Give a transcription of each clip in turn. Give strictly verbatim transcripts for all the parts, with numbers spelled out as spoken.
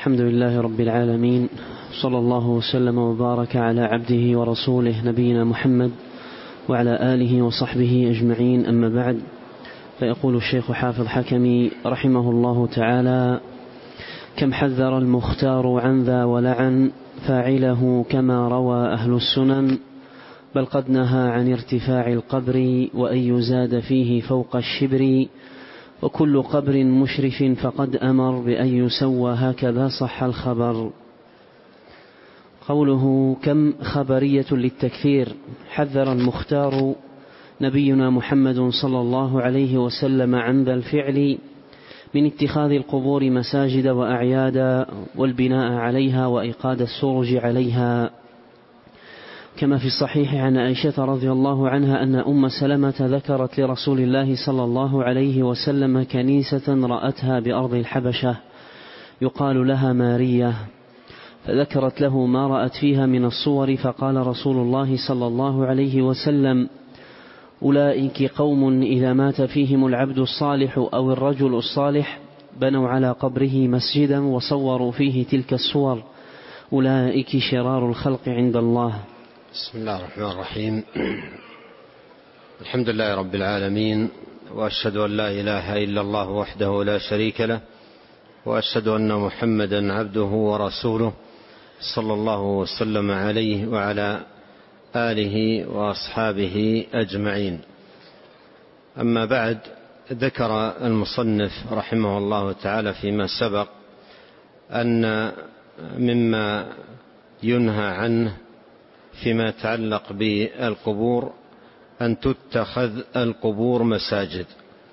الحمد لله رب العالمين، صلى الله وسلم وبارك على عبده ورسوله نبينا محمد وعلى آله وصحبه أجمعين، أما بعد. فيقول الشيخ حافظ حكمي رحمه الله تعالى: كم حذر المختار عن ذا ولعن فاعله كما روى أهل السنن، بل قد نهى عن ارتفاع القبر وأن يزاد فيه فوق الشبر، وكل قبر مشرف فقد أمر بأن يسوى، هكذا صح الخبر. قوله كم خبرية للتكثير. حذر المختار نبينا محمد صلى الله عليه وسلم عن ذا الفعل من اتخاذ القبور مساجد وأعيادا والبناء عليها وإيقاد السرج عليها، كما في الصحيح عن عائشة رضي الله عنها أن أم سلمة ذكرت لرسول الله صلى الله عليه وسلم كنيسة رأتها بأرض الحبشة يقال لها مارية، فذكرت له ما رأت فيها من الصور، فقال رسول الله صلى الله عليه وسلم: أولئك قوم إذا مات فيهم العبد الصالح أو الرجل الصالح بنوا على قبره مسجدا وصوروا فيه تلك الصور، أولئك شرار الخلق عند الله. بسم الله الرحمن الرحيم. الحمد لله رب العالمين، وأشهد أن لا إله إلا الله وحده لا شريك له، وأشهد أن محمدا عبده ورسوله صلى الله وسلم عليه وعلى آله وأصحابه أجمعين. أما بعد، ذكر المصنف رحمه الله تعالى فيما سبق أن مما ينهى عنه فيما يتعلق بالقبور أن تتخذ القبور مساجد،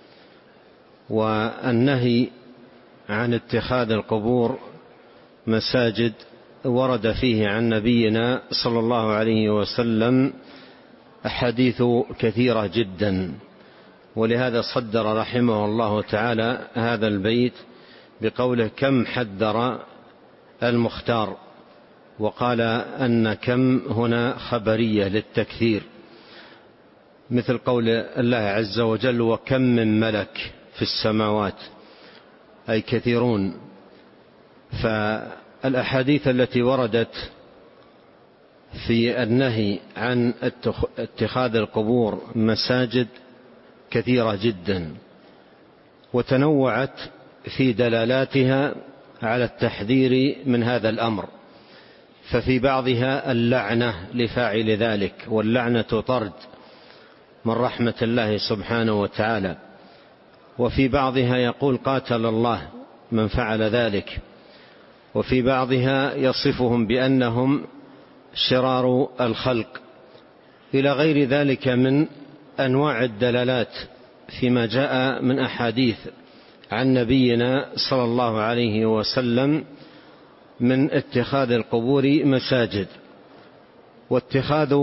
والنهي عن اتخاذ القبور مساجد ورد فيه عن نبينا صلى الله عليه وسلم أحاديث كثيرة جدا، ولهذا صدر رحمه الله تعالى هذا البيت بقوله كم حذر المختار، وقال أن كم هنا خبرية للتكثير، مثل قول الله عز وجل: وكم من ملك في السماوات، أي كثيرون. فالأحاديث التي وردت في النهي عن اتخاذ القبور مساجد كثيرة جدا، وتنوعت في دلالاتها على التحذير من هذا الأمر، ففي بعضها اللعنة لفاعل ذلك، واللعنة طرد من رحمة الله سبحانه وتعالى، وفي بعضها يقول قاتل الله من فعل ذلك، وفي بعضها يصفهم بأنهم شرار الخلق، إلى غير ذلك من أنواع الدلالات فيما جاء من أحاديث عن نبينا صلى الله عليه وسلم من اتخاذ القبور مساجد. واتخاذ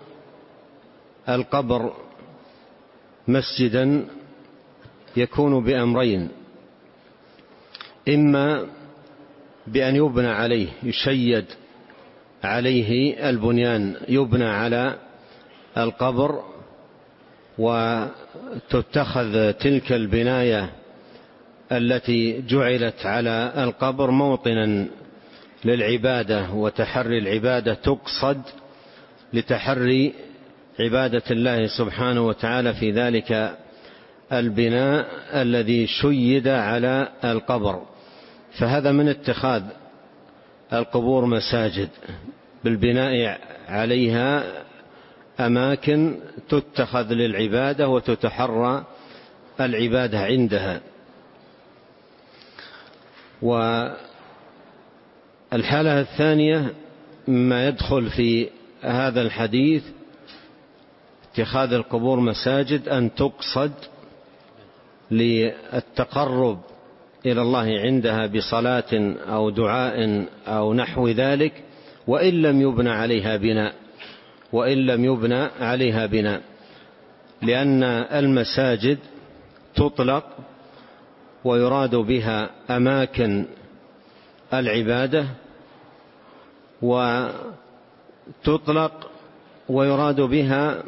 القبر مسجدا يكون بأمرين: إما بأن يبنى عليه، يشيد عليه البنيان، يبنى على القبر وتتخذ تلك البناية التي جعلت على القبر موطنا للعبادة وتحري العبادة، تقصد لتحري عبادة الله سبحانه وتعالى في ذلك البناء الذي شيد على القبر، فهذا من اتخاذ القبور مساجد، بالبناء عليها أماكن تتخذ للعبادة وتتحرى العبادة عندها. والحالة الثانية ما يدخل في هذا الحديث اتخاذ القبور مساجد أن تقصد للتقرب إلى الله عندها بصلاة أو دعاء أو نحو ذلك، وإن لم يبنى عليها بناء وإن لم يبنى عليها بناء لأن المساجد تطلق ويراد بها أماكن العبادة، وتطلق ويراد بها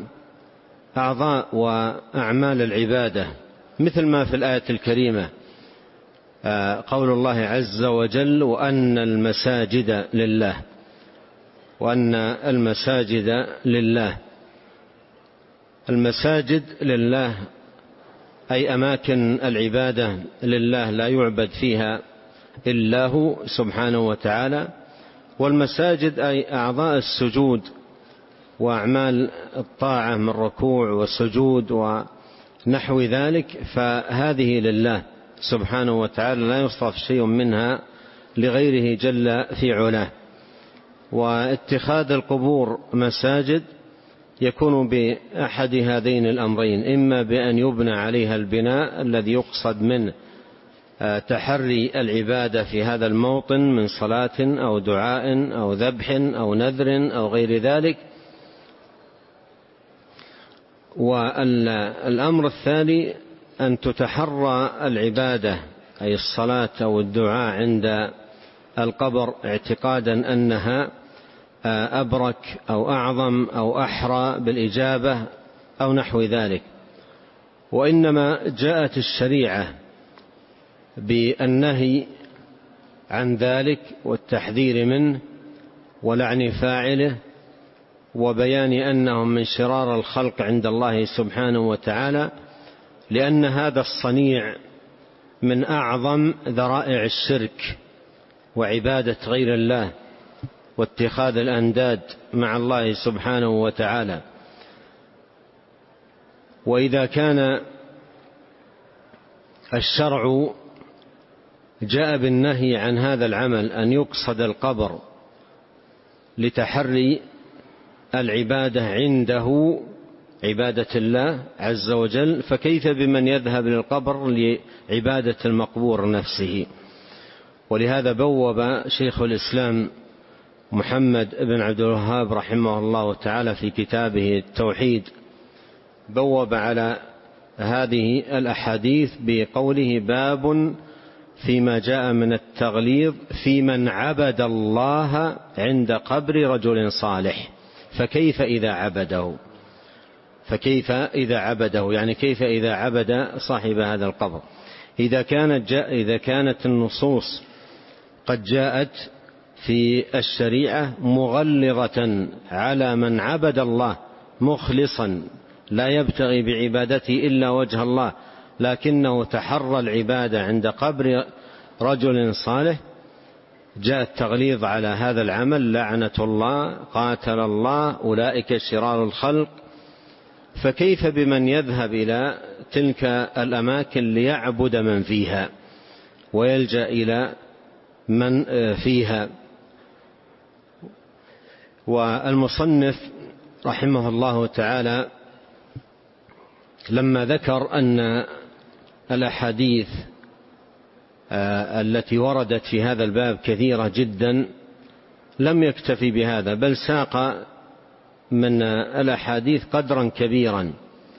أعضاء وأعمال العبادة، مثل ما في الآية الكريمة: قول الله عز وجل وأن المساجد لله، وأن المساجد لله. المساجد لله أي أماكن العبادة لله لا يعبد فيها إلا هو سبحانه وتعالى. والمساجد أي أعضاء السجود وأعمال الطاعة من ركوع وسجود ونحو ذلك، فهذه لله سبحانه وتعالى لا يصرف شيء منها لغيره جل في علاه. واتخاذ القبور مساجد يكون بأحد هذين الأمرين: إما بأن يبنى عليها البناء الذي يقصد منه تحري العبادة في هذا الموطن من صلاة أو دعاء أو ذبح أو نذر أو غير ذلك. والأمر الثاني أن تتحرى العبادة أي الصلاة أو الدعاء عند القبر اعتقادا أنها أبرك أو أعظم أو أحرى بالإجابة أو نحو ذلك. وإنما جاءت الشريعة بالنهي عن ذلك والتحذير منه ولعن فاعله وبيان أنهم من شرار الخلق عند الله سبحانه وتعالى، لأن هذا الصنيع من أعظم ذرائع الشرك وعبادة غير الله واتخاذ الأنداد مع الله سبحانه وتعالى. وإذا كان الشرع جاء بالنهي عن هذا العمل أن يقصد القبر لتحري العبادة عنده عبادة الله عز وجل، فكيف بمن يذهب للقبر لعبادة المقبور نفسه؟ ولهذا بوب شيخ الإسلام محمد بن عبد الوهاب رحمه الله تعالى في كتابه التوحيد بوب على هذه الأحاديث بقوله: باب فيما جاء من التغليظ في من عبد الله عند قبر رجل صالح. فكيف إذا عبده؟ فكيف إذا عبده يعني كيف إذا عبد صاحب هذا القبر؟ إذا كانت جاء إذا كانت النصوص قد جاءت في الشريعة مغلظة على من عبد الله مخلصا لا يبتغي بعبادته إلا وجه الله، لكنه تحرى العبادة عند قبر رجل صالح، جاء التغليظ على هذا العمل: لعنة الله، قاتل الله، أولئك شرار الخلق. فكيف بمن يذهب إلى تلك الأماكن ليعبد من فيها ويلجأ إلى من فيها؟ والمصنف رحمه الله تعالى لما ذكر أن الأحاديث التي وردت في هذا الباب كثيرة جدا لم يكتفي بهذا، بل ساق من الأحاديث قدرا كبيرا،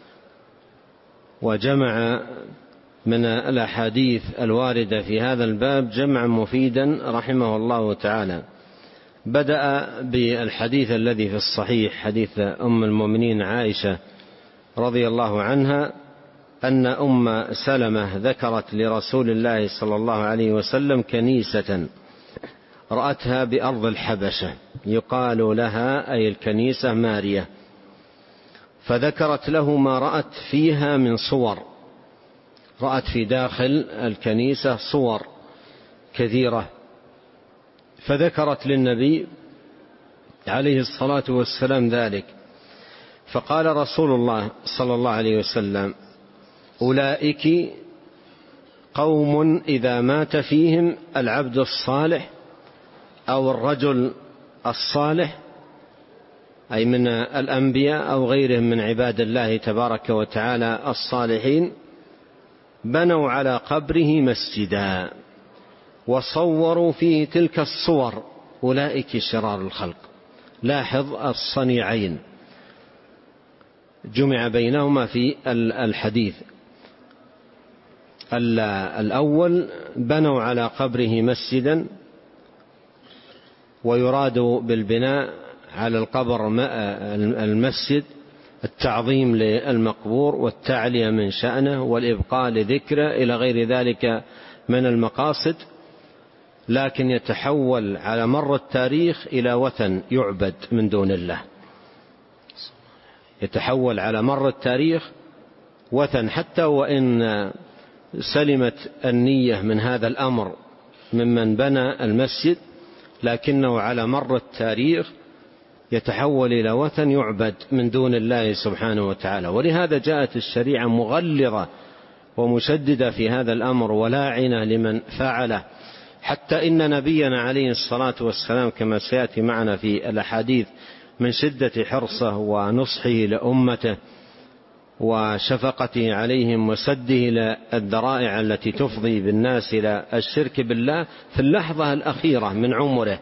وجمع من الأحاديث الواردة في هذا الباب جمعا مفيدا رحمه الله تعالى. بدأ بالحديث الذي في الصحيح، حديث أم المؤمنين عائشة رضي الله عنها أن أم سلمة ذكرت لرسول الله صلى الله عليه وسلم كنيسة رأتها بأرض الحبشة يقال لها أي الكنيسة مارية، فذكرت له ما رأت فيها من صور، رأت في داخل الكنيسة صور كثيرة، فذكرت للنبي عليه الصلاة والسلام ذلك، فقال رسول الله صلى الله عليه وسلم: أولئك قوم إذا مات فيهم العبد الصالح أو الرجل الصالح، أي من الأنبياء أو غيرهم من عباد الله تبارك وتعالى الصالحين، بنوا على قبره مسجدا وصوروا فيه تلك الصور، أولئك شرار الخلق. لاحظ الصنيعين جمع بينهما في الحديث. الأول بنوا على قبره مسجدا، ويراد بالبناء على القبر المسجد التعظيم للمقبور والتعلية من شأنه والإبقاء لذكره إلى غير ذلك من المقاصد، لكن يتحول على مر التاريخ إلى وثن يعبد من دون الله. يتحول على مر التاريخ وثن، حتى وإن سلمت النية من هذا الأمر ممن بنى المسجد، لكنه على مر التاريخ يتحول إلى وثن يعبد من دون الله سبحانه وتعالى. ولهذا جاءت الشريعة مغلظة ومشددة في هذا الأمر ولاعنة لمن فعله، حتى إن نبينا عليه الصلاة والسلام كما سيأتي معنا في الأحاديث من شدة حرصه ونصحه لأمته وشفقته عليهم وسده إلى الذرائع التي تفضي بالناس إلى الشرك بالله، في اللحظة الأخيرة من عمره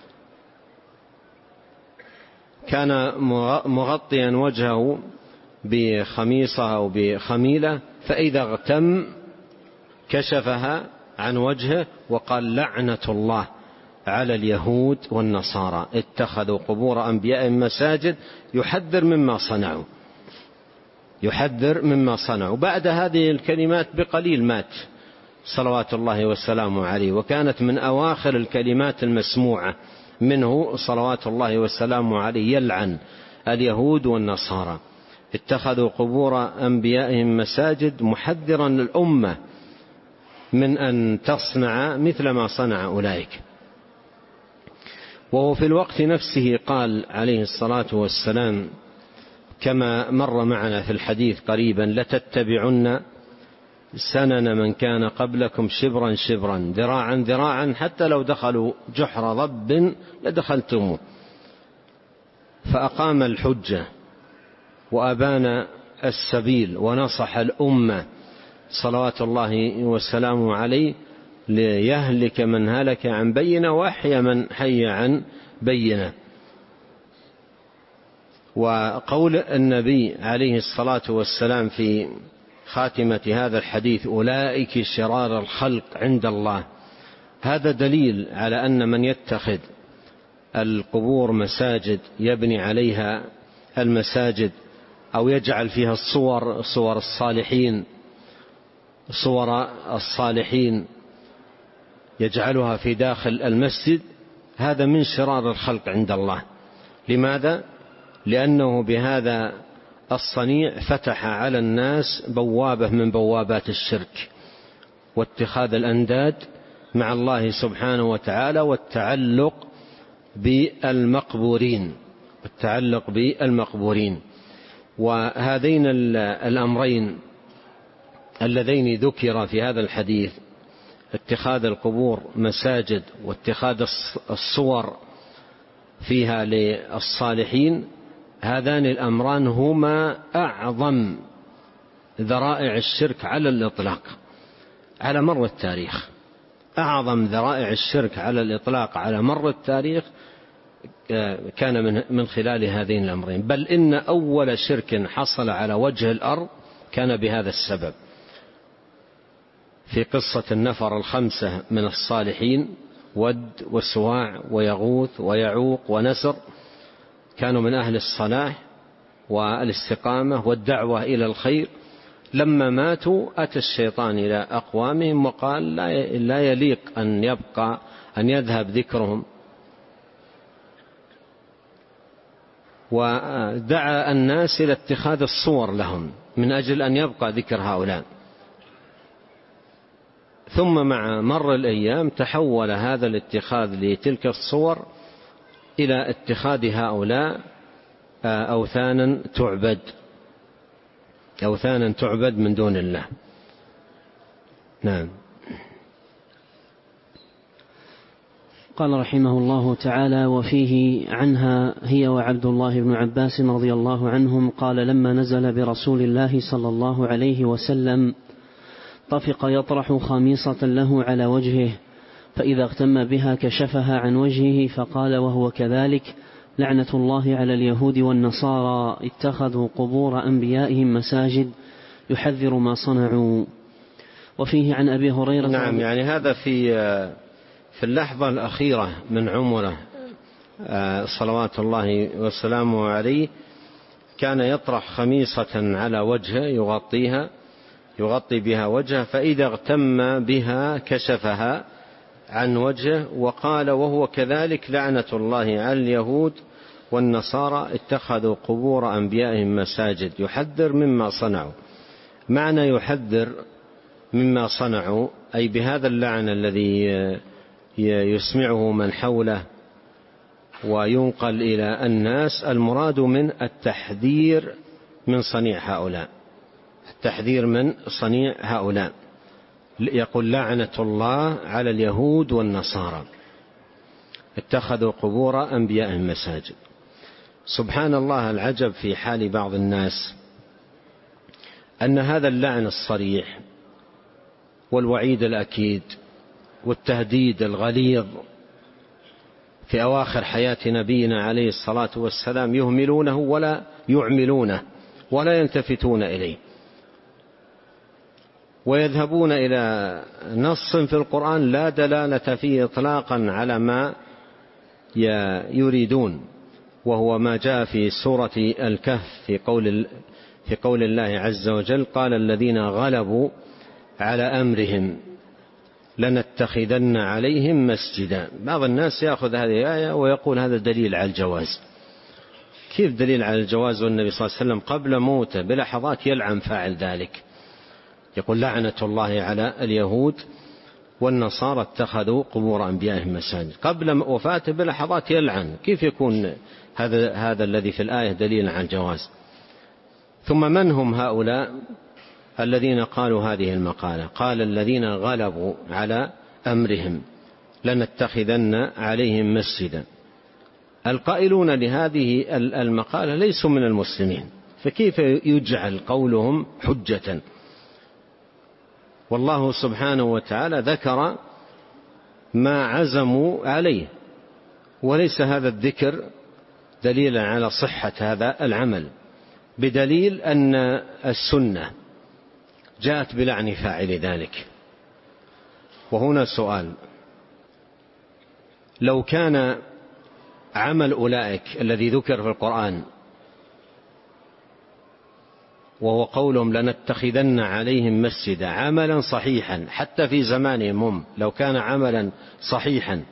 كان مغطيا وجهه بخميصة أو بخميلة، فإذا اغتم كشفها عن وجهه وقال: لعنة الله على اليهود والنصارى اتخذوا قبور أنبيائهم مساجد، يحذر مما صنعوا يحذر مما صنعوا. بعد هذه الكلمات بقليل مات صلوات الله وسلامه عليه، وكانت من أواخر الكلمات المسموعة منه صلوات الله وسلامه عليه: يلعن اليهود والنصارى اتخذوا قبور أنبيائهم مساجد، محذرا الأمة من أن تصنع مثل ما صنع أولئك. وهو في الوقت نفسه قال عليه الصلاة والسلام كما مر معنا في الحديث قريبا: لتتبعن سنن من كان قبلكم شبرا شبرا ذراعا ذراعا حتى لو دخلوا جحر ضب لدخلتموه. فأقام الحجة وأبان السبيل ونصح الأمة صلوات الله وسلامه عليه، ليهلك من هلك عن بينة وأحيا من حي عن بينة. وقول النبي عليه الصلاة والسلام في خاتمة هذا الحديث: أولئك شرار الخلق عند الله، هذا دليل على أن من يتخذ القبور مساجد يبني عليها المساجد أو يجعل فيها الصور صور الصالحين صور الصالحين يجعلها في داخل المسجد، هذا من شرار الخلق عند الله. لماذا؟ لأنه بهذا الصنيع فتح على الناس بوابة من بوابات الشرك واتخاذ الأنداد مع الله سبحانه وتعالى والتعلق بالمقبورين التعلق بالمقبورين وهذين الأمرين اللذين ذكر في هذا الحديث، اتخاذ القبور مساجد واتخاذ الصور فيها للصالحين، هذان الأمران هما أعظم ذرائع الشرك على الإطلاق على مر التاريخ. أعظم ذرائع الشرك على الإطلاق على مر التاريخ كان من من خلال هذين الأمرين، بل إن أول شرك حصل على وجه الأرض كان بهذا السبب. في قصة النفر الخمسة من الصالحين: ود وسواع ويغوث ويعوق ونسر، كانوا من أهل الصلاح والاستقامة والدعوة إلى الخير. لما ماتوا أتى الشيطان إلى أقوامهم وقال: لا يليق أن يبقى أن يذهب ذكرهم، ودعا الناس إلى اتخاذ الصور لهم من أجل أن يبقى ذكر هؤلاء. ثم مع مر الأيام تحول هذا الاتخاذ لتلك الصور إلى اتخاذ هؤلاء أوثانا تعبد أوثانا تعبد من دون الله. نعم. قال رحمه الله تعالى: وفيه عنها هي وعبد الله بن عباس رضي الله عنهم قال: لما نزل برسول الله صلى الله عليه وسلم طفق يطرح خميصة له على وجهه، فإذا اغتم بها كشفها عن وجهه، فقال وهو كذلك: لعنة الله على اليهود والنصارى اتخذوا قبور أنبيائهم مساجد، يحذر ما صنعوا. وفيه عن أبي هريرة. نعم، يعني هذا في في اللحظة الأخيرة من عمره صلوات الله وسلامه عليه، كان يطرح خميصة على وجهه يغطيها، يغطي بها وجهه، فإذا اغتم بها كشفها عن وجهه. وقال وهو كذلك لعنة الله على اليهود والنصارى اتخذوا قبور أنبيائهم مساجد. يحذر مما صنعوا. معنى يحذر مما صنعوا أي بهذا اللعن الذي يسمعه من حوله وينقل إلى الناس، المراد من التحذير من صنيع هؤلاء، التحذير من صنيع هؤلاء. يقول لعنة الله على اليهود والنصارى اتخذوا قبور أنبيائهم مساجد. سبحان الله، العجب في حال بعض الناس أن هذا اللعن الصريح والوعيد الأكيد والتهديد الغليظ في أواخر حياة نبينا عليه الصلاة والسلام يهملونه ولا يعملونه ولا يلتفتون إليه، ويذهبون إلى نص في القرآن لا دلالة فيه إطلاقا على ما يريدون، وهو ما جاء في سورة الكهف في قول في قول الله عز وجل قال الذين غلبوا على أمرهم لنتخذن عليهم مسجدا. بعض الناس يأخذ هذه الآية ويقول هذا دليل على الجواز. كيف دليل على الجواز والنبي صلى الله عليه وسلم قبل موته بلحظات يلعن فاعل ذلك؟ يقول لعنة الله على اليهود والنصارى اتخذوا قبور أنبيائهم مساجد، قبل وفاته بلحظات يلعن. كيف يكون هذا هذا الذي في الآية دليل على الجواز؟ ثم من هم هؤلاء الذين قالوا هذه المقالة؟ قال الذين غلبوا على أمرهم لنتخذن عليهم مسجدا. القائلون لهذه المقالة ليسوا من المسلمين، فكيف يجعل قولهم حجة؟ والله سبحانه وتعالى ذكر ما عزموا عليه، وليس هذا الذكر دليلا على صحة هذا العمل، بدليل أن السنة جاءت بلعن فاعل ذلك. وهنا سؤال: لو كان عمل أولئك الذي ذكر في القرآن وهو قولهم لنتخذن عليهم مسجدا عملا صحيحا حتى في زمانهم هم، لو كان عملا صحيحا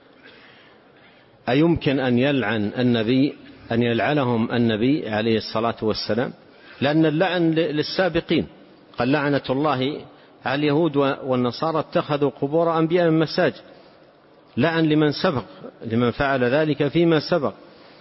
أيمكن أن يلعن النبي أن يلعنهم النبي عليه الصلاة والسلام؟ لأن اللعن للسابقين، قال لعنة الله على اليهود والنصارى اتخذوا قبور أنبيائهم مساجد، لعن لمن سبق، لمن فعل ذلك فيما سبق،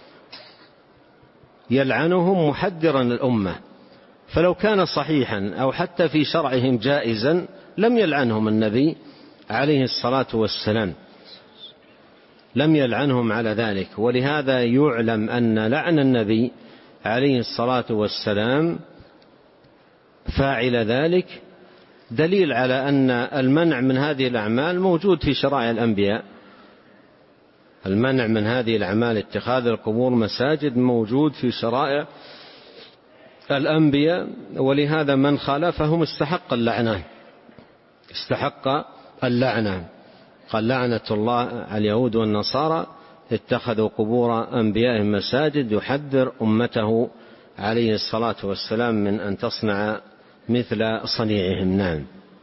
يلعنهم محذرا الأمة. فلو كان صحيحا أو حتى في شرعهم جائزا لم يلعنهم النبي عليه الصلاة والسلام، لم يلعنهم على ذلك. ولهذا يعلم أن لعن النبي عليه الصلاة والسلام فاعل ذلك دليل على أن المنع من هذه الأعمال موجود في شرائع الأنبياء. المنع من هذه الأعمال اتخاذ القبور مساجد موجود في شرائع الأنبياء، ولهذا من خالفهم استحق اللعنة، استحق اللعنة. قال لعنة الله على اليهود والنصارى اتخذوا قبور أنبيائهم مساجد، يحذر أمته عليه الصلاة والسلام من أن تصنع مثل صنيعهم. نعم.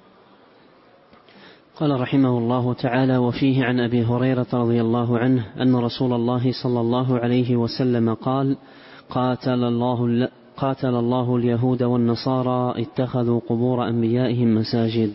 قال رحمه الله تعالى: وفيه عن أبي هريرة رضي الله عنه أن رسول الله صلى الله عليه وسلم قال: قاتل الله, قاتل الله اليهود والنصارى اتخذوا قبور أنبيائهم مساجد.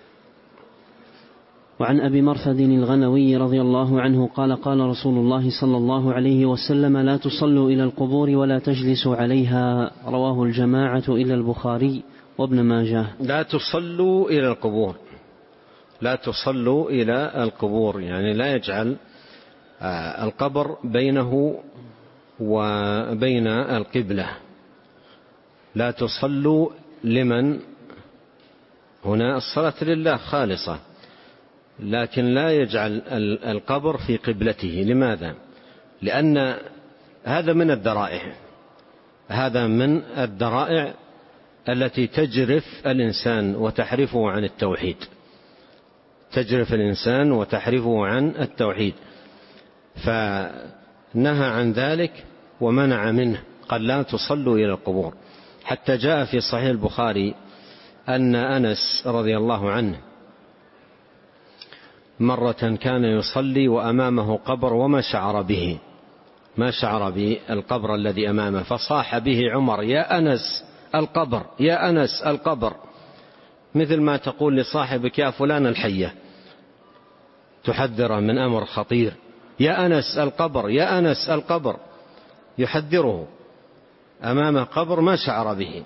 وعن أبي مرثد الغنوي رضي الله عنه قال: قال رسول الله صلى الله عليه وسلم: لا تصلوا إلى القبور ولا تجلسوا عليها. رواه الجماعة إلى البخاري وابن ماجه. لا تصلوا إلى القبور، لا تصلوا إلى القبور يعني لا يجعل القبر بينه وبين القبلة. لا تصلوا لمن هنا الصلاة لله خالصة، لكن لا يجعل القبر في قبلته. لماذا؟ لأن هذا من الذرائع، هذا من الذرائع التي تجرف الإنسان وتحرفه عن التوحيد، تجرف الإنسان وتحرفه عن التوحيد، فنهى عن ذلك ومنع منه. قال لا تصلوا إلى القبور. حتى جاء في صحيح البخاري أن أنس رضي الله عنه مرة كان يصلي وأمامه قبر وما شعر به، ما شعر بالقبر الذي أمامه، فصاح به عمر: يا أنس القبر، يا أنس القبر، مثل ما تقول لصاحبك: يا فلان الحية، تحذره من أمر خطير. يا أنس القبر، يا أنس القبر، يحذره أمام قبر ما شعر به.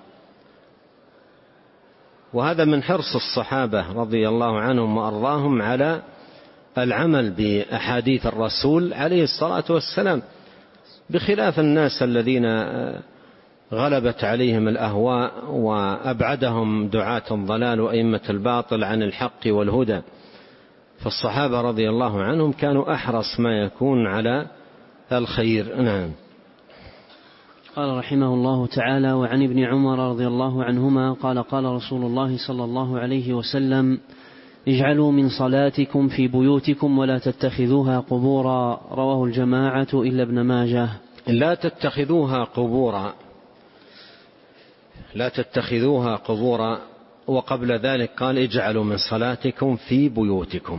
وهذا من حرص الصحابة رضي الله عنهم وأرضاهم على العمل بأحاديث الرسول عليه الصلاة والسلام، بخلاف الناس الذين غلبت عليهم الأهواء وأبعدهم دعاة الضلال وأئمة الباطل عن الحق والهدى. فالصحابة رضي الله عنهم كانوا أحرص ما يكون على الخير. نعم. قال رحمه الله تعالى: وعن ابن عمر رضي الله عنهما قال: قال رسول الله صلى الله عليه وسلم: اجعلوا من صلاتكم في بيوتكم ولا تتخذوها قبورا. رواه الجماعة إلا ابن ماجه. لا تتخذوها قبورا، لا تتخذوها قبورا. وقبل ذلك قال: اجعلوا من صلاتكم في بيوتكم،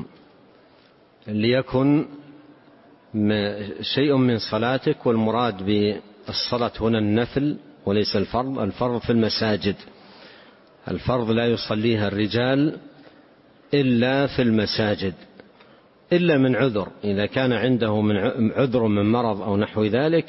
ليكن شيء من صلاتك، والمراد بالصلاة هنا النفل وليس الفرض. الفرض في المساجد، الفرض لا يصليها الرجال إلا في المساجد إلا من عذر، إذا كان عنده من عذر من مرض أو نحو ذلك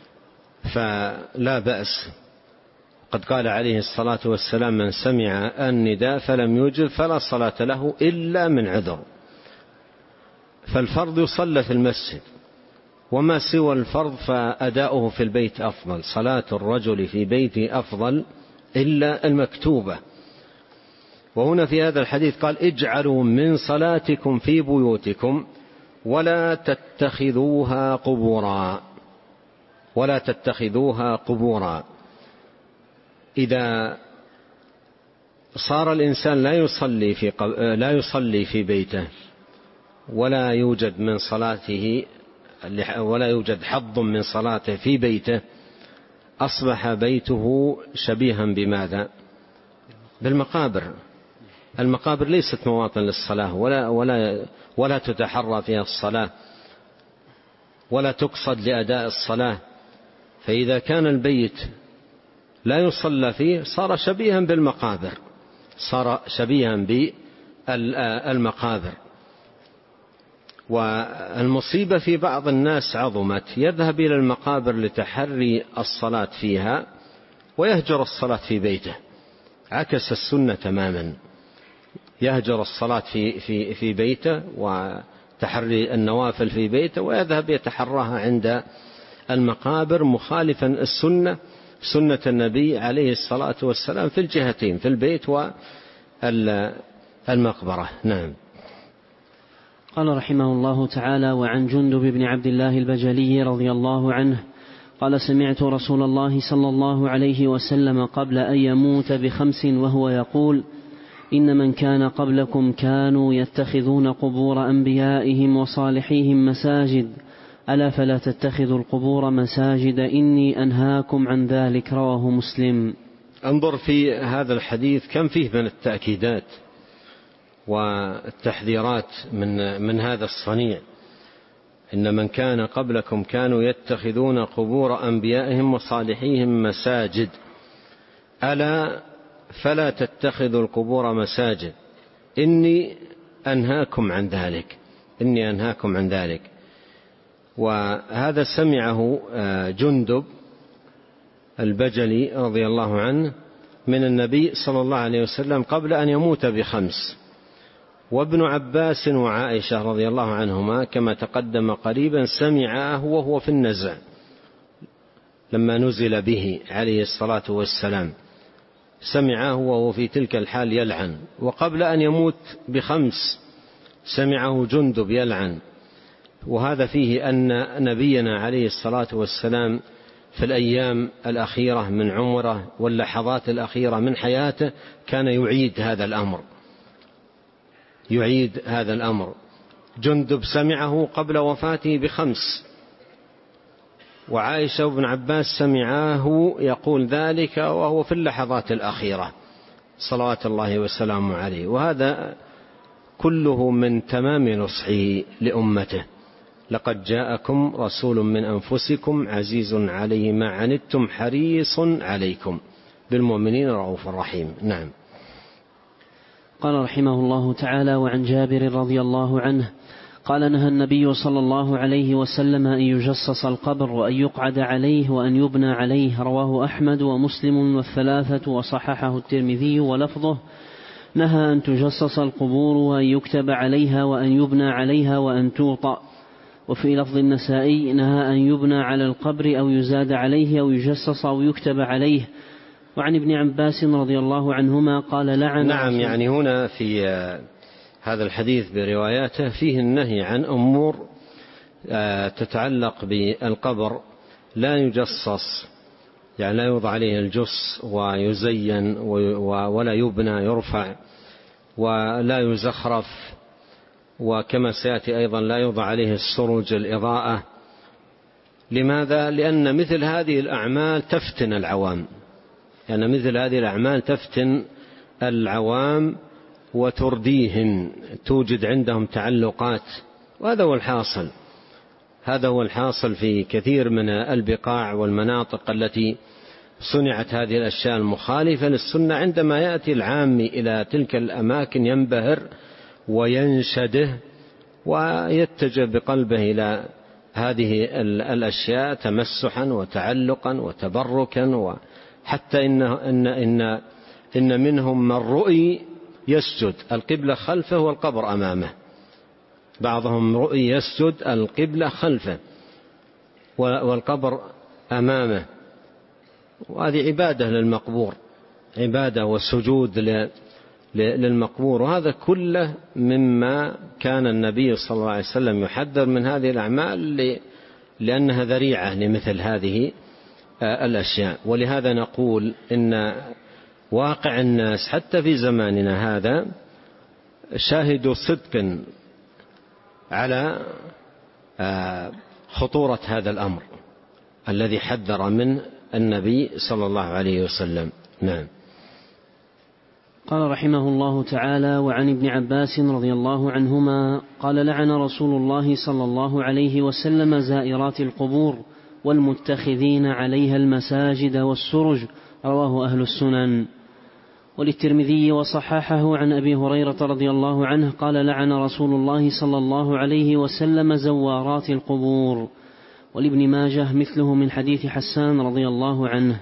فلا بأس. قد قال عليه الصلاة والسلام: من سمع النداء فلم يجب فلا صلاة له إلا من عذر. فالفرض يصلى في المسجد، وما سوى الفرض فأداؤه في البيت أفضل. صلاة الرجل في بيته أفضل إلا المكتوبة. وهنا في هذا الحديث قال: اجعلوا من صلاتكم في بيوتكم ولا تتخذوها قبورا، ولا تتخذوها قبورا. إذا صار الإنسان لا يصلي في لا يصلي في بيته ولا يوجد من صلاته ولا يوجد حظ من صلاته في بيته، أصبح بيته شبيها بماذا؟ بالمقابر. المقابر ليست مواطن للصلاة، ولا ولا ولا تتحرى فيها الصلاة ولا تقصد لأداء الصلاة. فإذا كان البيت لا يصلى فيه صار شبيها بالمقابر، صار شبيها بالمقابر. والمصيبة في بعض الناس عظمت، يذهب إلى المقابر لتحري الصلاة فيها ويهجر الصلاة في بيته، عكس السنة تماما. يهجر الصلاة في في في بيته وتحري النوافل في بيته، ويذهب يتحراها عند المقابر، مخالفا السنة، سنة النبي عليه الصلاة والسلام في الجهتين، في البيت والمقبرة. نعم. قال رحمه الله تعالى: وعن جندب بن عبد الله البجلي رضي الله عنه قال: سمعت رسول الله صلى الله عليه وسلم قبل أن يموت بخمس وهو يقول: إن من كان قبلكم كانوا يتخذون قبور أنبيائهم وصالحيهم مساجد، ألا فلا تتخذوا القبور مساجد، إني أنهاكم عن ذلك. رواه مسلم. انظر في هذا الحديث كم فيه من التأكيدات والتحذيرات من من هذا الصنيع. إن من كان قبلكم كانوا يتخذون قبور أنبيائهم وصالحيهم مساجد، ألا فلا تتخذوا القبور مساجد، إني أنهاكم عن ذلك، إني أنهاكم عن ذلك. وهذا سمعه جندب البجلي رضي الله عنه من النبي صلى الله عليه وسلم قبل أن يموت بخمس. وابن عباس وعائشة رضي الله عنهما كما تقدم قريبا سمعاه وهو في النزع لما نزل به عليه الصلاة والسلام، سمعاه وهو في تلك الحال يلعن. وقبل أن يموت بخمس سمعه جندب يلعن. وهذا فيه أن نبينا عليه الصلاة والسلام في الأيام الأخيرة من عمره واللحظات الأخيرة من حياته كان يعيد هذا الأمر، يعيد هذا الأمر. جندب سمعه قبل وفاته بخمس، وعائشة وابن عباس سمعاه يقول ذلك وهو في اللحظات الأخيرة صلوات الله وسلامه عليه. وهذا كله من تمام نصحه لأمته: لقد جاءكم رسول من أنفسكم عزيز عليه ما عنتم حريص عليكم بالمؤمنين رؤوف رحيم. نعم. قال رحمه الله تعالى: وعن جابر رضي الله عنه قال: نهى النبي صلى الله عليه وسلم أن يجصص القبر وأن يقعد عليه وأن يبنى عليه. رواه أحمد ومسلم والثلاثة وصححه الترمذي ولفظه: نهى أن تجصص القبور وأن يكتب عليها وأن يبنى عليها وأن توطأ. وفي لفظ النسائي: نهى أن يبنى على القبر أو يزاد عليه أو يجصص أو يكتب عليه. وعن ابن عباس رضي الله عنهما قال: لعن نعم. يعني هنا في هذا الحديث برواياته فيه النهي عن أمور تتعلق بالقبر لا يجصص، يعني لا يوضع عليه الجص ويزين ولا يبنى يرفع ولا يزخرف، وكما سيأتي أيضا لا يوضع عليه السروج الإضاءة. لماذا؟ لأن مثل هذه الأعمال تفتن العوام، لأن يعني مثل هذه الأعمال تفتن العوام وترديهم، توجد عندهم تعلقات، وهذا هو الحاصل هذا هو الحاصل في كثير من البقاع والمناطق التي صنعت هذه الأشياء المخالفة للسنة. عندما يأتي العام إلى تلك الأماكن ينبهر وينشده ويتجه بقلبه إلى هذه الأشياء تمسحا وتعلقا وتبركا، وحتى إن, إن, إن, إن منهم من رؤي يسجد القبلة خلفه والقبر أمامه، بعضهم رؤي يسجد القبلة خلفه والقبر أمامه، وهذه عبادة للمقبور، عبادة والسجود للمقبور. وهذا كله مما كان النبي صلى الله عليه وسلم يحذر من هذه الأعمال لأنها ذريعة لمثل هذه الأشياء. ولهذا نقول إن واقع الناس حتى في زماننا هذا شاهدوا صدق على خطورة هذا الأمر الذي حذر منه النبي صلى الله عليه وسلم. نعم. قال رحمه الله تعالى: وعن ابن عباس رضي الله عنهما قال: لعن رسول الله صلى الله عليه وسلم زائرات القبور والمتخذين عليها المساجد والسرج. رواه أهل السنن. وللترمذي وصححه عن أبي هريرة رضي الله عنه قال: لعن رسول الله صلى الله عليه وسلم زوارات القبور. ولابن ماجه مثله من حديث حسان رضي الله عنه.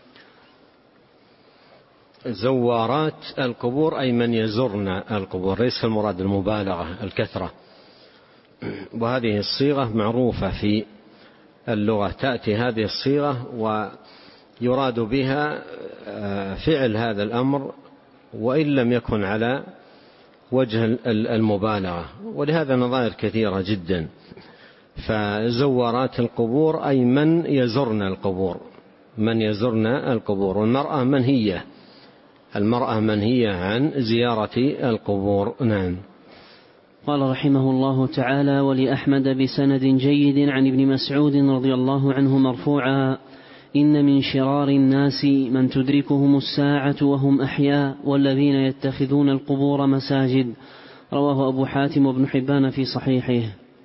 زوارات القبور أي من يزورن القبور، ليس المراد المبالغة الكثرة، وهذه الصيغة معروفة في اللغة، تأتي هذه الصيغة ويراد بها فعل هذا الأمر وإن لم يكن على وجه المبالغة، ولهذا نظائر كثيرة جدا. فزوارات القبور أي من يزورن القبور، من يزورن القبور. والمرأة منهية، المرأة منهية عن زيارة القبور. نعم. قال رحمه الله تعالى: ولأحمد بسند جيد عن ابن مسعود رضي الله عنه مرفوعا: إن من شرار الناس من تدركهم الساعة وهم أحياء والذين يتخذون القبور مساجد. رواه أبو حاتم وابن حبان في صحيحه.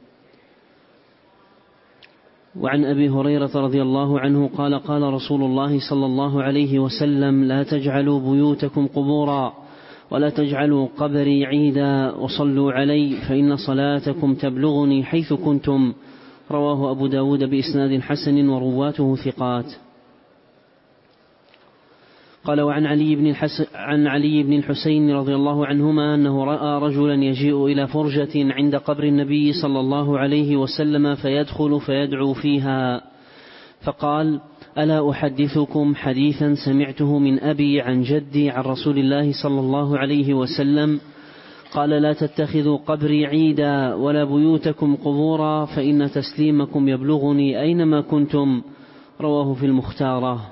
وعن أبي هريرة رضي الله عنه قال: قال رسول الله صلى الله عليه وسلم: لا تجعلوا بيوتكم قبورا ولا تجعلوا قبري عيدا وصلوا علي فإن صلاتكم تبلغني حيث كنتم. رواه أبو داود بإسناد حسن ورواته ثقات. قال: وعن علي بن, عن علي بن الحسين رضي الله عنهما أنه رأى رجلا يجيء إلى فرجة عند قبر النبي صلى الله عليه وسلم فيدخل فيدعو فيها، فقال: ألا أحدثكم حديثا سمعته من أبي عن جدي عن رسول الله صلى الله عليه وسلم قال: لا تتخذوا قبري عيدا ولا بيوتكم قبورا فإن تسليمكم يبلغني أينما كنتم. رواه في المختارة.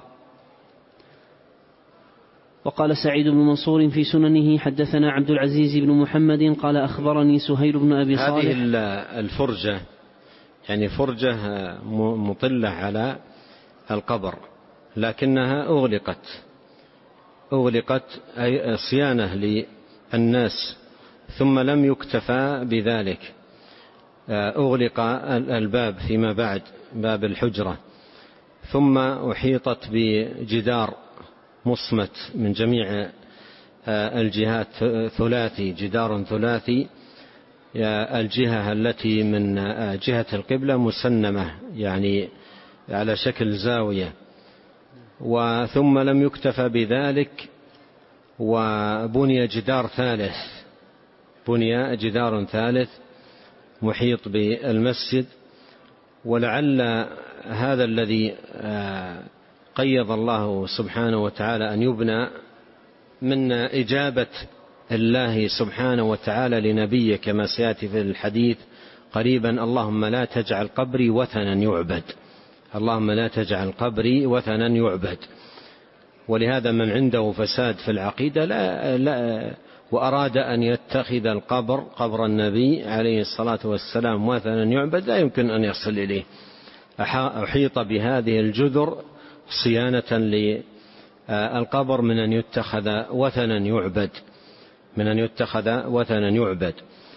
وقال سعيد بن منصور في سننه: حدثنا عبد العزيز بن محمد قال: أخبرني سهيل بن أبي صالح. هذه الفرجة يعني فرجة مطلة على القبر، لكنها أغلقت أغلقت أي صيانة للناس، ثم لم يكتفى بذلك، أغلق الباب فيما بعد، باب الحجرة، ثم أحيطت بجدار مصمت من جميع الجهات، ثلاثي، جدار ثلاثي، الجهة التي من جهة القبلة مسنمة يعني على شكل زاوية. وثم لم يكتفى بذلك وبني جدار ثالث، بني جدار ثالث محيط بالمسجد. ولعل هذا الذي قيض الله سبحانه وتعالى أن يبنى من إجابة الله سبحانه وتعالى لنبيه كما سيأتي في الحديث قريبا: اللهم لا تجعل قبري وثنا يعبد، اللهم لا تجعل قبري وثنا يعبد. ولهذا من عنده فساد في العقيدة لا لا وأراد أن يتخذ القبر قبر النبي عليه الصلاة والسلام وثنا يعبد لا يمكن أن يصل إليه. أحيط بهذه الجذر صيانة للقبر من أن يتخذ وثنا يعبد، من أن يتخذ وثنا يعبد.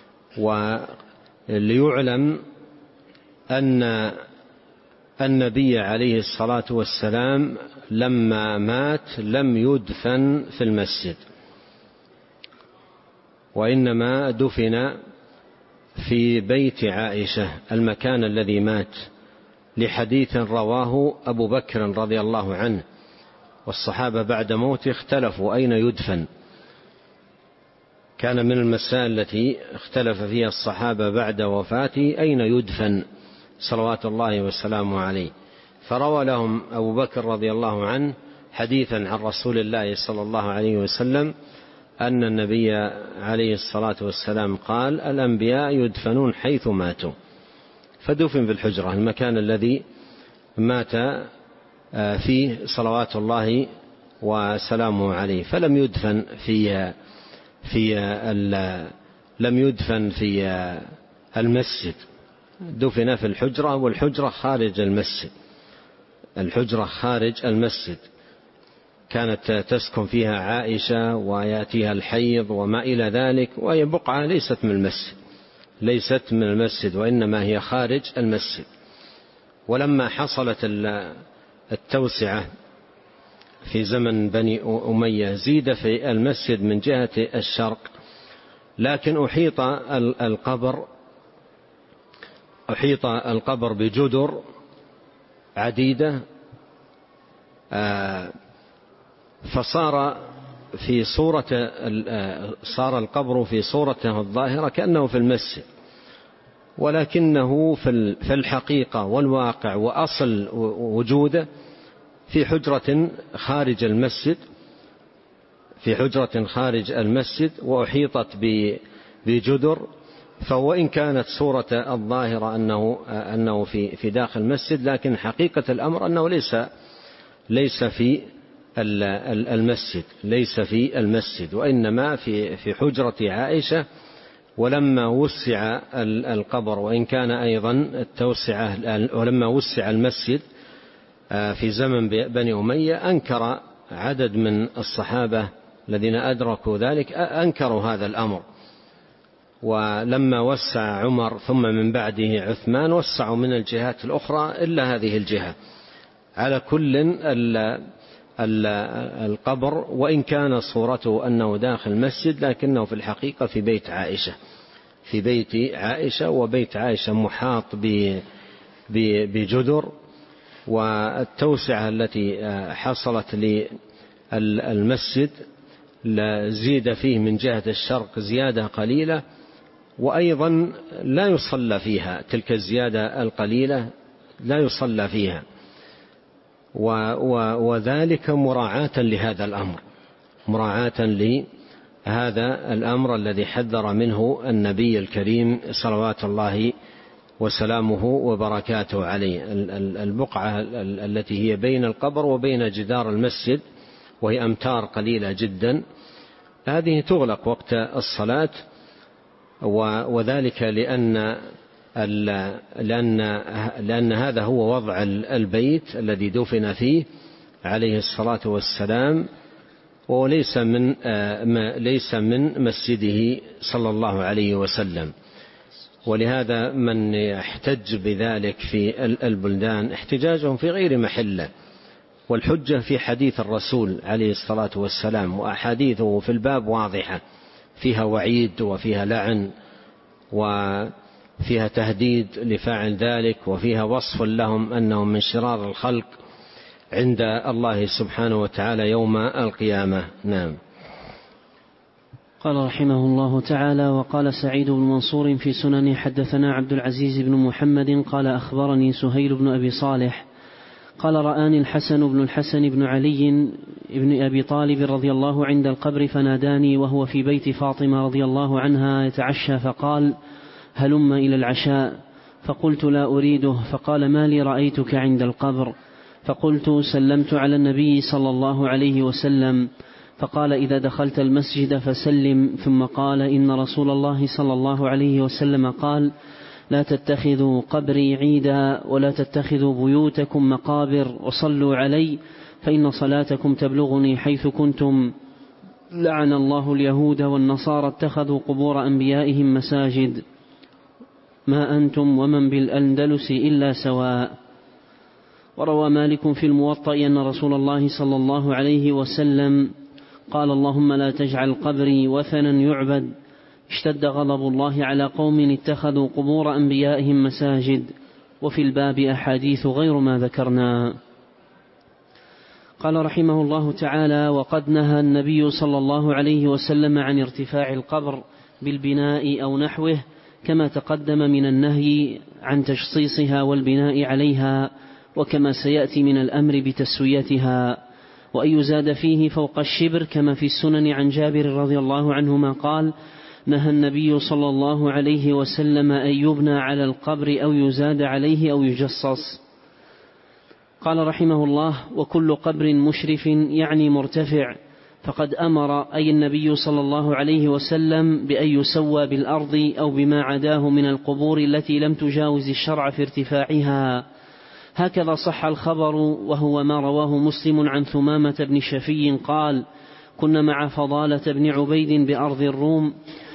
وليعلم أن النبي عليه الصلاة والسلام لما مات لم يدفن في المسجد، وإنما دفن في بيت عائشة المكان الذي مات، لحديث رواه أبو بكر رضي الله عنه. والصحابة بعد موته اختلفوا أين يدفن، كان من المسائل التي اختلف فيها الصحابة بعد وفاته أين يدفن صلوات الله وسلامه عليه. فروى لهم أبو بكر رضي الله عنه حديثا عن رسول الله صلى الله عليه وسلم أن النبي عليه الصلاة والسلام قال: الأنبياء يدفنون حيث ماتوا، فدفن في الحجرة المكان الذي مات فيه صلوات الله وسلامه عليه، فلم يدفن في في لم يدفن في المسجد، دفن في الحجرة، والحجرة خارج المسجد، الحجرة خارج المسجد كانت تسكن فيها عائشة ويأتيها الحيض وما إلى ذلك، وهي بقعة ليست من المسجد، ليست من المسجد وإنما هي خارج المسجد. ولما حصلت التوسعة في زمن بني أمية زيد في المسجد من جهة الشرق، لكن أحيط القبر أحيط القبر بجدر عديدة، فصار في صورة صار القبر في صورته الظاهرة كأنه في المسجد، ولكنه في الحقيقة والواقع وأصل وجوده في حجرة خارج المسجد، في حجرة خارج المسجد وأحيطت بجدر. فوإن كانت صورة الظاهرة أنه أنه في في داخل المسجد، لكن حقيقة الأمر أنه ليس ليس في المسجد، ليس في المسجد وإنما في في حجرة عائشة. ولما وسع القبر، وإن كان أيضا التوسعة، ولما وسع المسجد في زمن بني أمية، أنكر عدد من الصحابة الذين أدركوا ذلك أنكروا هذا الأمر. ولما وسع عمر ثم من بعده عثمان وسعوا من الجهات الأخرى إلا هذه الجهة. على كل القبر وإن كان صورته أنه داخل المسجد، لكنه في الحقيقة في بيت عائشة، في بيت عائشة، وبيت عائشة محاط بجدر. والتوسعة التي حصلت للمسجد زيد فيه من جهة الشرق زيادة قليلة، وأيضا لا يصلى فيها، تلك الزيادة القليلة لا يصلى فيها، وذلك مراعاة لهذا الأمر، مراعاة لهذا الأمر الذي حذر منه النبي الكريم صلوات الله وسلامه وبركاته عليه. البقعة التي هي بين القبر وبين جدار المسجد وهي أمتار قليلة جدا، هذه تغلق وقت الصلاة، وذلك لأن لأن لأن هذا هو وضع البيت الذي دفن فيه عليه الصلاة والسلام، وليس من ليس من مسجده صلى الله عليه وسلم. ولهذا من يحتج بذلك في البلدان احتجاجهم في غير محله، والحجة في حديث الرسول عليه الصلاة والسلام، وأحاديثه في الباب واضحة فيها وعيد وفيها لعن وفيها تهديد لفاعل ذلك، وفيها وصف لهم أنهم من شرار الخلق عند الله سبحانه وتعالى يوم القيامة. نعم. قال رحمه الله تعالى: وقال سعيد بن منصور في سننه: حدثنا عبد العزيز بن محمد قال أخبرني سهيل بن أبي صالح قال رآني الحسن بن الحسن بن علي بن أبي طالب رضي الله عند القبر فناداني وهو في بيت فاطمة رضي الله عنها يتعشى، فقال: هلم إلى العشاء. فقلت: لا أريده. فقال: ما لي رأيتك عند القبر؟ فقلت: سلمت على النبي صلى الله عليه وسلم. فقال: إذا دخلت المسجد فسلم. ثم قال: إن رسول الله صلى الله عليه وسلم قال: لا تتخذوا قبري عيدا ولا تتخذوا بيوتكم مقابر، وصلوا علي فإن صلاتكم تبلغني حيث كنتم. لعن الله اليهود والنصارى اتخذوا قبور أنبيائهم مساجد، ما أنتم ومن بالأندلس إلا سواء. وروى مالك في الموطأ أن رسول الله صلى الله عليه وسلم قال: اللهم لا تجعل قبري وثنا يعبد. اشتد غضب الله على قوم اتخذوا قبور أنبيائهم مساجد. وفي الباب أحاديث غير ما ذكرنا. قال رحمه الله تعالى: وقد نهى النبي صلى الله عليه وسلم عن ارتفاع القبر بالبناء أو نحوه، كما تقدم من النهي عن تشصيصها والبناء عليها، وكما سيأتي من الأمر بتسويتها، وأن يزاد فيه فوق الشبر، كما في السنن عن جابر رضي الله عنهما قال: نهى النبي صلى الله عليه وسلم أن يبنى على القبر أو يزاد عليه أو يجصص. قال رحمه الله: وكل قبر مشرف يعني مرتفع، فقد أمر أي النبي صلى الله عليه وسلم بأن يسوى بالأرض أو بما عداه من القبور التي لم تجاوز الشرع في ارتفاعها. هكذا صح الخبر، وهو ما رواه مسلم عن ثمامة بن شفي قال: كنا مع فضالة بن عبيد بأرض الروم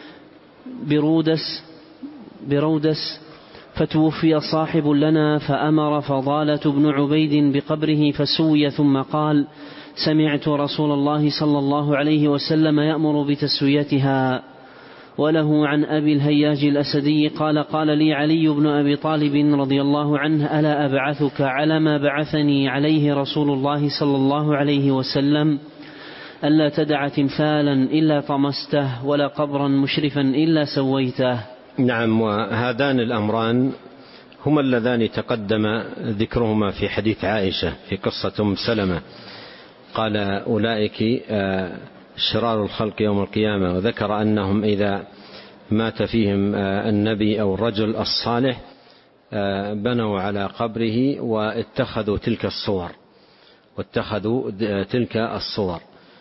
برودس, برودس فتوفي صاحب لنا، فأمر فضالة بن عبيد بقبره فسوي، ثم قال: سمعت رسول الله صلى الله عليه وسلم يأمر بتسويتها. وله عن أبي الهياج الأسدي قال: قال لي علي بن أبي طالب رضي الله عنه: ألا أبعثك على ما بعثني عليه رسول الله صلى الله عليه وسلم؟ ألا تدع تمثالا إلا طمسته، ولا قبرا مشرفا إلا سويته. نعم. وهذان الأمران هما اللذان تقدم ذكرهما في حديث عائشة في قصة أم سلمة، قال: أولئك شرار الخلق يوم القيامة، وذكر أنهم إذا مات فيهم النبي أو الرجل الصالح بنوا على قبره واتخذوا تلك الصور واتخذوا تلك الصور.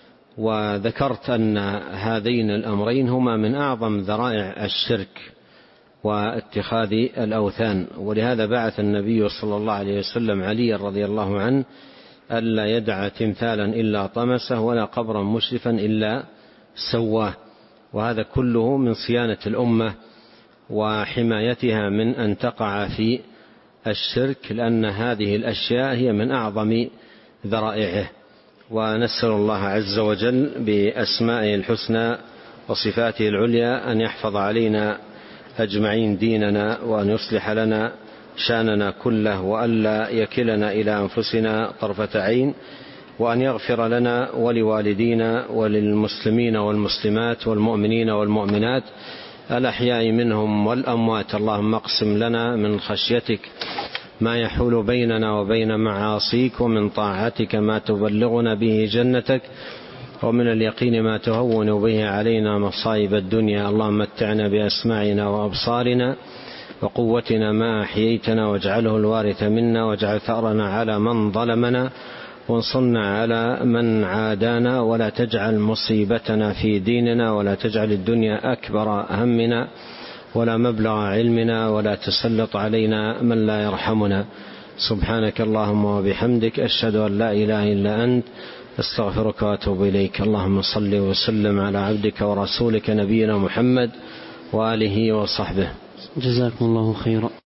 وذكرت أن هذين الأمرين هما من أعظم ذرائع الشرك واتخاذ الأوثان، ولهذا بعث النبي صلى الله عليه وسلم علي رضي الله عنه ألا يدع تمثالا إلا طمسه، ولا قبرا مشرفا إلا سواه. وهذا كله من صيانة الأمة وحمايتها من أن تقع في الشرك، لأن هذه الأشياء هي من أعظم ذرائعه. ونسأل الله عز وجل بأسمائه الحسنى وصفاته العليا أن يحفظ علينا أجمعين ديننا، وأن يصلح لنا شاننا كله، وألا يكلنا إلى أنفسنا طرفة عين، وأن يغفر لنا ولوالدينا وللمسلمين والمسلمات والمؤمنين والمؤمنات الأحياء منهم والأموات. اللهم اقسم لنا من خشيتك ما يحول بيننا وبين معاصيك، ومن طاعتك ما تبلغنا به جنتك، ومن اليقين ما تهون به علينا مصائب الدنيا. اللهم متعنا بأسماعنا وأبصارنا وقوتنا ما أحييتنا، واجعله الوارث منا، واجعل ثأرنا على من ظلمنا، وانصرنا على من عادانا، ولا تجعل مصيبتنا في ديننا، ولا تجعل الدنيا أكبر همنا ولا مبلغ علمنا، ولا تسلط علينا من لا يرحمنا. سبحانك اللهم وبحمدك، أشهد أن لا إله إلا أنت، أستغفرك وأتوب إليك. اللهم صل وسلم على عبدك ورسولك نبينا محمد وآله وصحبه. جزاكم الله خيرا.